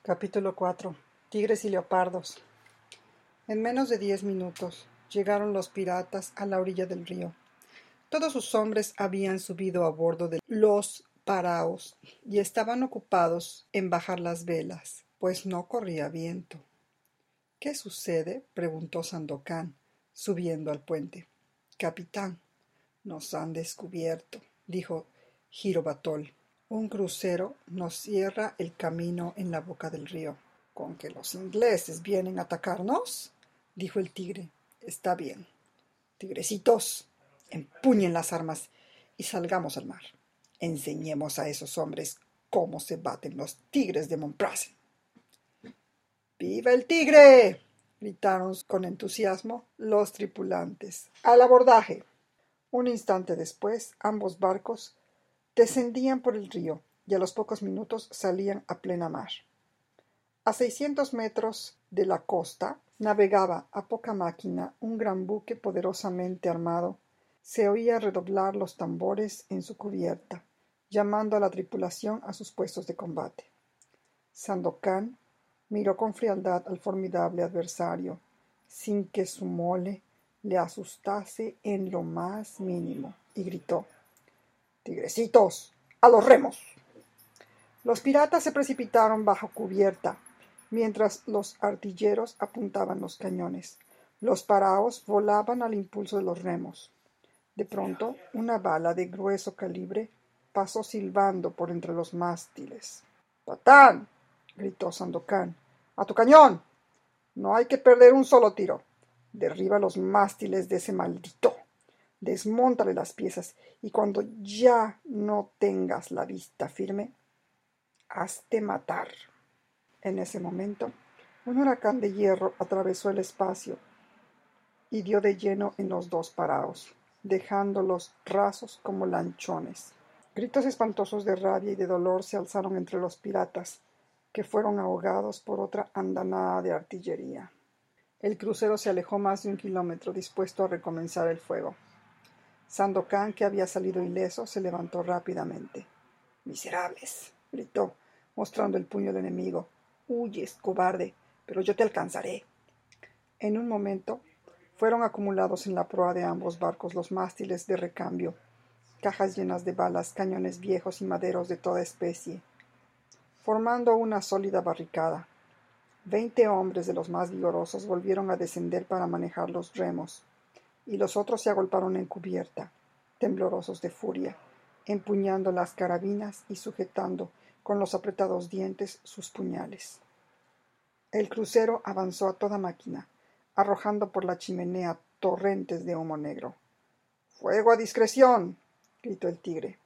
Capítulo 4. Tigres y leopardos. En menos de 10 minutos llegaron los piratas a la orilla del río. Todos sus hombres habían subido a bordo de los paraos y estaban ocupados en bajar las velas, pues no corría viento. —¿Qué sucede? —preguntó Sandokán, subiendo al puente. —Capitán, nos han descubierto —dijo Girobatol—. Un crucero nos cierra el camino en la boca del río. —¿Con que los ingleses vienen a atacarnos? —dijo el tigre. —Está bien. Tigrecitos, empuñen las armas y salgamos al mar. Enseñemos a esos hombres cómo se baten los tigres de Montparnasse. —¡Viva el tigre! —gritaron con entusiasmo los tripulantes. ¡Al abordaje! Un instante después, ambos barcos descendían por el río y a los pocos minutos salían a plena mar. A 600 metros de la costa navegaba a poca máquina un gran buque poderosamente armado. Se oía redoblar los tambores en su cubierta, llamando a la tripulación a sus puestos de combate. Sandokán miró con frialdad al formidable adversario, sin que su mole le asustase en lo más mínimo, y gritó: —¡Tigrecitos, a los remos! Los piratas se precipitaron bajo cubierta, mientras los artilleros apuntaban los cañones. Los paraos volaban al impulso de los remos. De pronto, una bala de grueso calibre pasó silbando por entre los mástiles. —¡Patán! —gritó Sandokán. —¡A tu cañón! No hay que perder un solo tiro. Derriba los mástiles de ese maldito. Desmóntale las piezas y cuando ya no tengas la vista firme, hazte matar. En ese momento, un huracán de hierro atravesó el espacio y dio de lleno en los dos paraos, dejándolos rasos como lanchones. Gritos espantosos de rabia y de dolor se alzaron entre los piratas, que fueron ahogados por otra andanada de artillería. El crucero se alejó más de 1 kilómetro, dispuesto a recomenzar el fuego. Sandokán, que había salido ileso, se levantó rápidamente. —¡Miserables! —gritó, mostrando el puño al enemigo. —Huyes, cobarde, pero yo te alcanzaré. En un momento fueron acumulados en la proa de ambos barcos los mástiles de recambio, cajas llenas de balas, cañones viejos y maderos de toda especie, formando una sólida barricada. 20 hombres de los más vigorosos volvieron a descender para manejar los remos, y los otros se agolparon en cubierta, temblorosos de furia, empuñando las carabinas y sujetando con los apretados dientes sus puñales. El crucero avanzó a toda máquina, arrojando por la chimenea torrentes de humo negro. —¡Fuego a discreción! —gritó el tigre.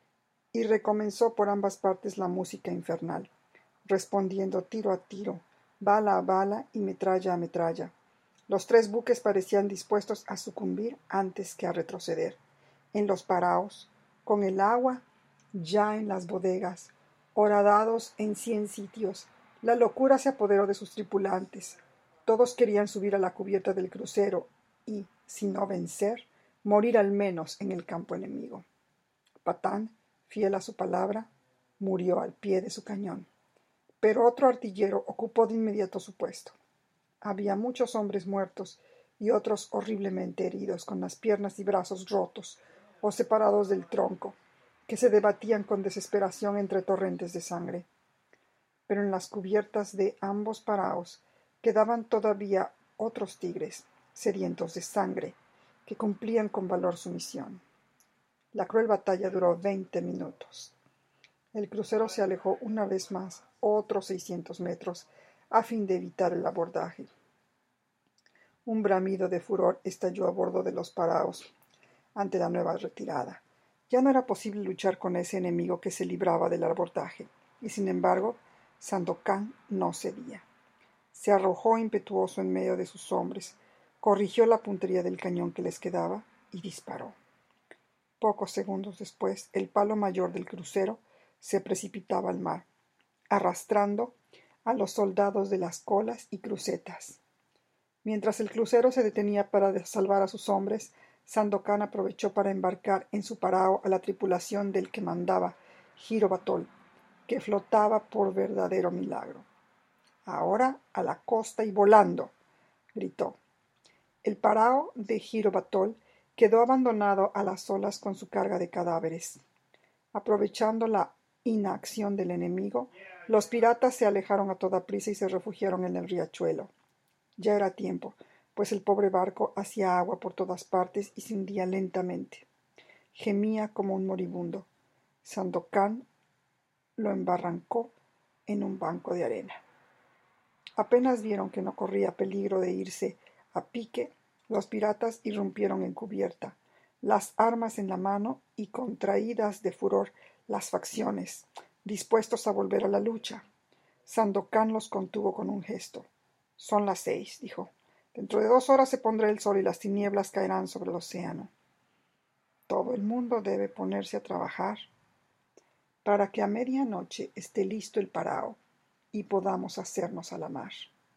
Y recomenzó por ambas partes la música infernal, respondiendo tiro a tiro, bala a bala y metralla a metralla. Los 3 buques parecían dispuestos a sucumbir antes que a retroceder. En los paraos, con el agua ya en las bodegas, horadados en 100 sitios, la locura se apoderó de sus tripulantes. Todos querían subir a la cubierta del crucero y, si no vencer, morir al menos en el campo enemigo. Patán, fiel a su palabra, murió al pie de su cañón. Pero otro artillero ocupó de inmediato su puesto. Había muchos hombres muertos y otros horriblemente heridos, con las piernas y brazos rotos o separados del tronco, que se debatían con desesperación entre torrentes de sangre. Pero en las cubiertas de ambos paraos quedaban todavía otros tigres, sedientos de sangre, que cumplían con valor su misión. La cruel batalla duró 20 minutos. El crucero se alejó una vez más, otros 600 metros, a fin de evitar el abordaje. Un bramido de furor estalló a bordo de los paraos ante la nueva retirada. Ya no era posible luchar con ese enemigo que se libraba del abordaje, y sin embargo, Sandokán no cedía. Se arrojó impetuoso en medio de sus hombres, corrigió la puntería del cañón que les quedaba y disparó. Pocos segundos después, el palo mayor del crucero se precipitaba al mar, arrastrando a los soldados de las colas y crucetas. Mientras el crucero se detenía para salvar a sus hombres, Sandokán aprovechó para embarcar en su parao a la tripulación del que mandaba Girobatol, que flotaba por verdadero milagro. Ahora a la costa y volando, gritó. El parao de Girobatol quedó abandonado a las olas con su carga de cadáveres. Aprovechando la inacción del enemigo, los piratas se alejaron a toda prisa y se refugiaron en el riachuelo. Ya era tiempo, pues el pobre barco hacía agua por todas partes y se hundía lentamente. Gemía como un moribundo. Sandokan lo embarrancó en un banco de arena. Apenas vieron que no corría peligro de irse a pique, los piratas irrumpieron en cubierta, las armas en la mano y contraídas de furor las facciones, dispuestos a volver a la lucha. Sandokan los contuvo con un gesto. Son las 6, dijo. Dentro de 2 horas se pondrá el sol y las tinieblas caerán sobre el océano. Todo el mundo debe ponerse a trabajar para que a medianoche esté listo el parao y podamos hacernos a la mar.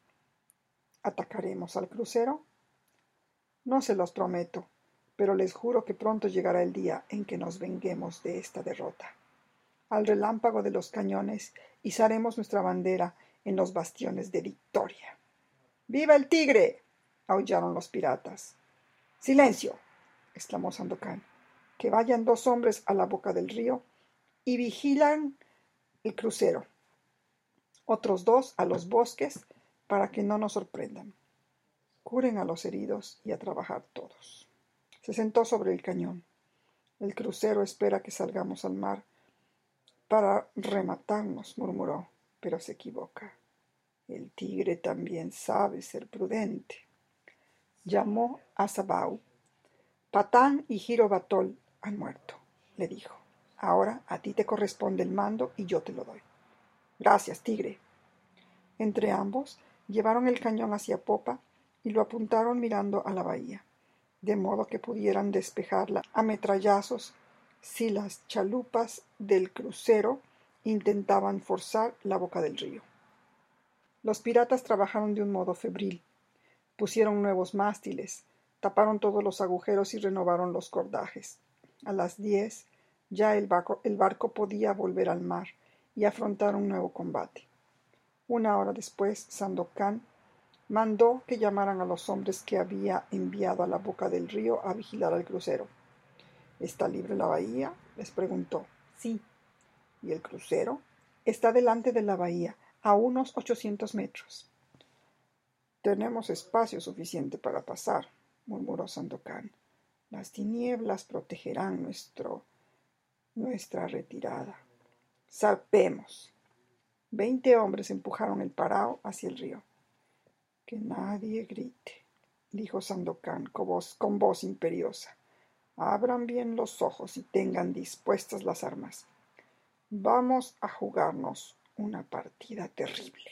¿Atacaremos al crucero? No se los prometo, pero les juro que pronto llegará el día en que nos venguemos de esta derrota. Al relámpago de los cañones izaremos nuestra bandera en los bastiones de Victoria. ¡Viva el tigre!, aullaron los piratas. ¡Silencio!, exclamó Sandokan. Que vayan 2 hombres a la boca del río y vigilan el crucero. Otros 2 a los bosques para que no nos sorprendan. Curen a los heridos y a trabajar todos. Se sentó sobre el cañón. El crucero espera que salgamos al mar para rematarnos, murmuró, pero se equivoca. El tigre también sabe ser prudente. Llamó a Sabau. Patán y Girobatol han muerto, le dijo. Ahora a ti te corresponde el mando y yo te lo doy. Gracias, tigre. Entre ambos llevaron el cañón hacia popa y lo apuntaron mirando a la bahía, de modo que pudieran despejarla a metrallazos si las chalupas del crucero intentaban forzar la boca del río. Los piratas trabajaron de un modo febril. Pusieron nuevos mástiles, taparon todos los agujeros y renovaron los cordajes. A las 10 ya el barco podía volver al mar y afrontar un nuevo combate. 1 hora después, Sandokan mandó que llamaran a los hombres que había enviado a la boca del río a vigilar al crucero. ¿Está libre la bahía?, les preguntó. Sí. ¿Y el crucero? Está delante de la bahía, a unos 800 metros. Tenemos espacio suficiente para pasar, murmuró Sandokan. Las tinieblas protegerán nuestra retirada. Zarpemos. 20 hombres empujaron el parao hacia el río. Que nadie grite, dijo Sandokan con voz imperiosa. Abran bien los ojos y tengan dispuestas las armas. Vamos a jugarnos una partida terrible.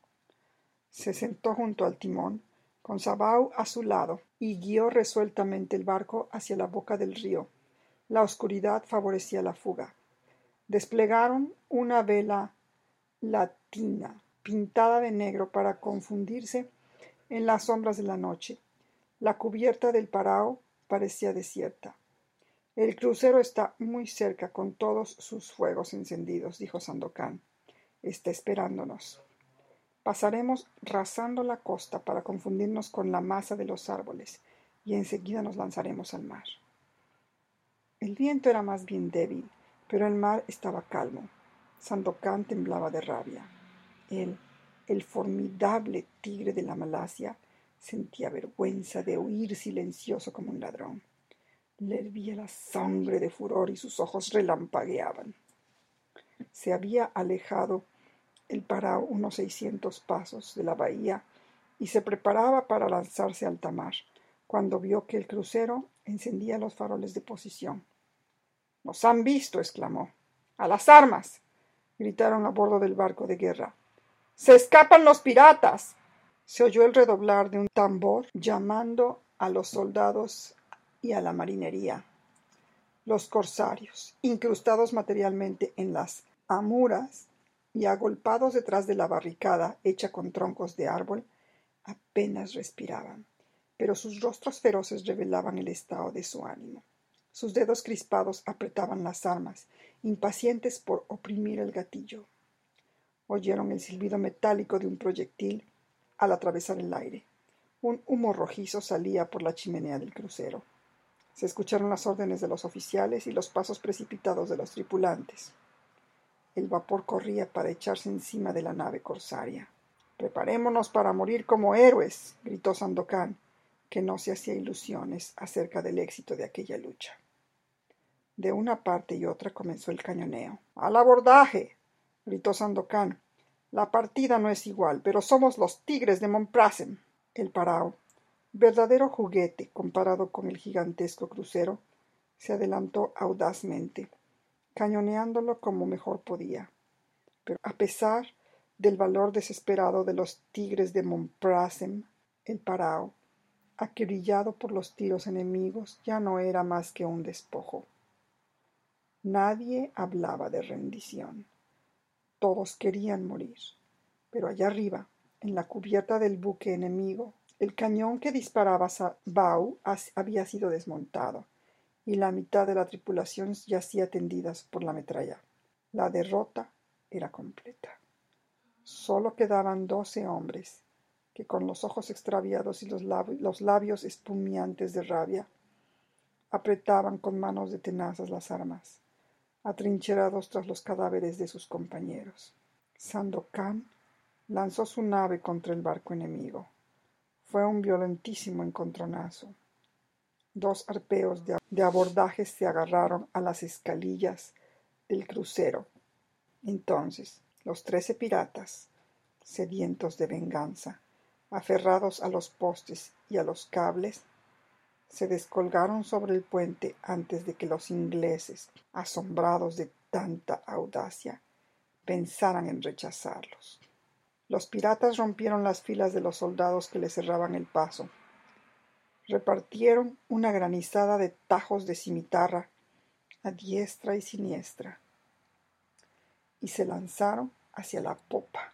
Se sentó junto al timón, con Sabau a su lado, y guió resueltamente el barco hacia la boca del río. La oscuridad favorecía la fuga. Desplegaron una vela latina, pintada de negro para confundirse en las sombras de la noche. La cubierta del parao parecía desierta. El crucero está muy cerca con todos sus fuegos encendidos, dijo Sandokan. Está esperándonos. Pasaremos rasando la costa para confundirnos con la masa de los árboles y enseguida nos lanzaremos al mar. El viento era más bien débil, pero el mar estaba calmo. Sandokan temblaba de rabia. El formidable tigre de la Malasia, sentía vergüenza de huir silencioso como un ladrón. Le hervía la sangre de furor y sus ojos relampagueaban. Se había alejado el parao unos 600 pasos de la bahía y se preparaba para lanzarse a alta mar, cuando vio que el crucero encendía los faroles de posición. —¡Nos han visto! —exclamó. —¡A las armas! —gritaron a bordo del barco de guerra. —¡Se escapan los piratas! Se oyó el redoblar de un tambor llamando a los soldados y a la marinería. Los corsarios, incrustados materialmente en las amuras y agolpados detrás de la barricada hecha con troncos de árbol, apenas respiraban, pero sus rostros feroces revelaban el estado de su ánimo. Sus dedos crispados apretaban las armas, impacientes por oprimir el gatillo. Oyeron el silbido metálico de un proyectil al atravesar el aire. Un humo rojizo salía por la chimenea del crucero. Se escucharon las órdenes de los oficiales y los pasos precipitados de los tripulantes. El vapor corría para echarse encima de la nave corsaria. «Preparémonos para morir como héroes», gritó Sandokan, que no se hacía ilusiones acerca del éxito de aquella lucha. De una parte y otra comenzó el cañoneo. «¡Al abordaje!», gritó Sandokan. «La partida no es igual, pero somos los tigres de Montparnasse». El Parao, verdadero juguete comparado con el gigantesco crucero, se adelantó audazmente, cañoneándolo como mejor podía. Pero a pesar del valor desesperado de los tigres de Montparnasse, el Parao, acribillado por los tiros enemigos, ya no era más que un despojo. Nadie hablaba de rendición. Todos querían morir. Pero allá arriba, en la cubierta del buque enemigo, el cañón que disparaba Bau había sido desmontado y la mitad de la tripulación yacía tendidas por la metralla. La derrota era completa. Solo quedaban 12 hombres, que con los ojos extraviados y los labios espumeantes de rabia, apretaban con manos de tenazas las armas, atrincherados tras los cadáveres de sus compañeros. Sandokan lanzó su nave contra el barco enemigo. Fue un violentísimo encontronazo. 2 arpeos de abordaje se agarraron a las escalillas del crucero. Entonces, los 13 piratas, sedientos de venganza, aferrados a los postes y a los cables, se descolgaron sobre el puente antes de que los ingleses, asombrados de tanta audacia, pensaran en rechazarlos. Los piratas rompieron las filas de los soldados que les cerraban el paso. Repartieron una granizada de tajos de cimitarra a diestra y siniestra y se lanzaron hacia la popa.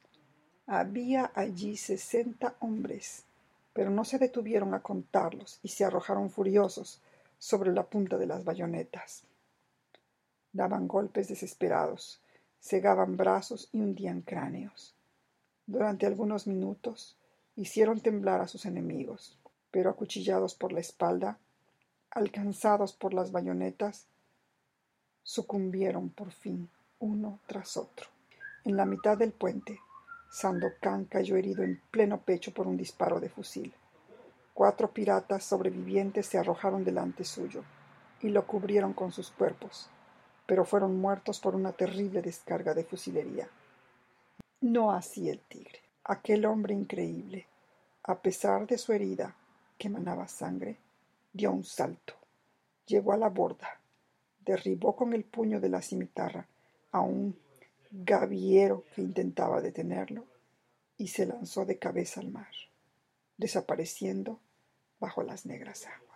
Había allí 60 hombres, pero no se detuvieron a contarlos y se arrojaron furiosos sobre la punta de las bayonetas. Daban golpes desesperados, cegaban brazos y hundían cráneos. Durante algunos minutos hicieron temblar a sus enemigos, pero acuchillados por la espalda, alcanzados por las bayonetas, sucumbieron por fin uno tras otro. En la mitad del puente, Sandokan cayó herido en pleno pecho por un disparo de fusil. 4 piratas sobrevivientes se arrojaron delante suyo y lo cubrieron con sus cuerpos, pero fueron muertos por una terrible descarga de fusilería. No así el tigre. Aquel hombre increíble, a pesar de su herida que manaba sangre, dio un salto, llegó a la borda, derribó con el puño de la cimitarra a un gaviero que intentaba detenerlo y se lanzó de cabeza al mar, desapareciendo bajo las negras aguas.